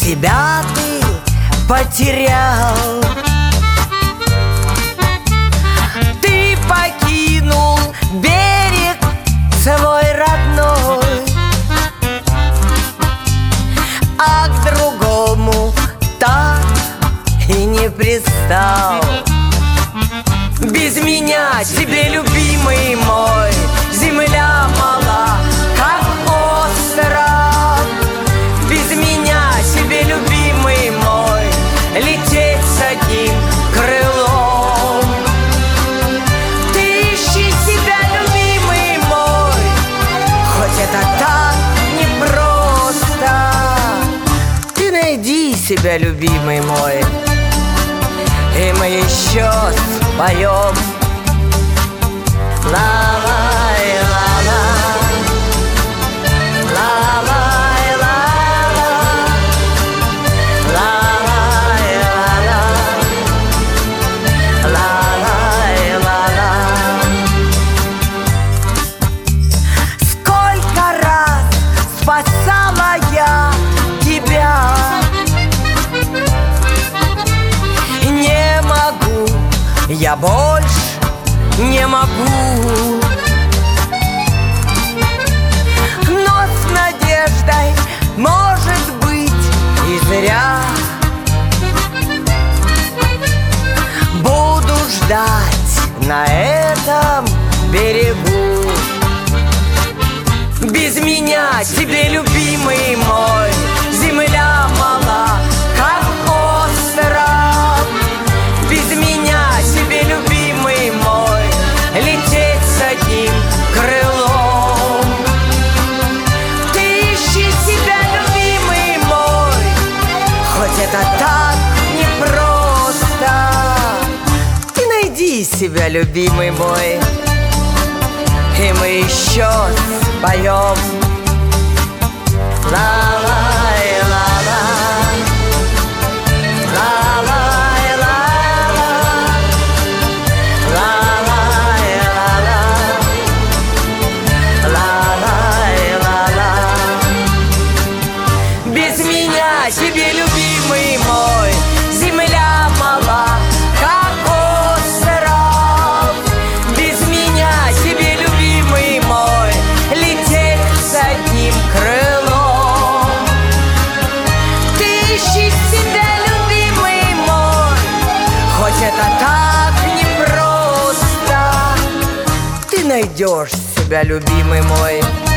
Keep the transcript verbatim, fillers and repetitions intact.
себя ты потерял. Ты покинул берег свой родной, а к другому так и не пристал. Без меня тебе, любимый мой, земля мала, как остров. Без меня тебе, любимый мой, лететь с одним крылом. Ты ищи себя, любимый мой, хоть это так непросто. Ты найди себя, любимый мой, и мы еще споем. Ла-лай, ла-ла, ла-лай, ла-ла, ла-лай, ла-ла, ла-лай, ла-ла. Сколько раз спасала я тебя, не могу, я больше не могу. Но с надеждой, может быть, и зря буду ждать на этом берегу. Без меня тебе, любимый мой, земля мала, как остров. Без меня тебе, любимый мой, лететь с одним крылом. Ты ищи себя, любимый мой, хоть это так непросто. Ты найди себя, любимый мой, и мы еще споем. Ла-лай, ла-ла, ла-лай, ла-ла, ла-лай, ла-ла, ла-лай, ла-ла. Без меня тебе, любимый мой, земля мала, как остров. Без меня тебе, любимый мой, лететь с одним крылом. Ты ищи себя, любимый мой, хоть это так непросто. Ты найдешь себя, любимый мой.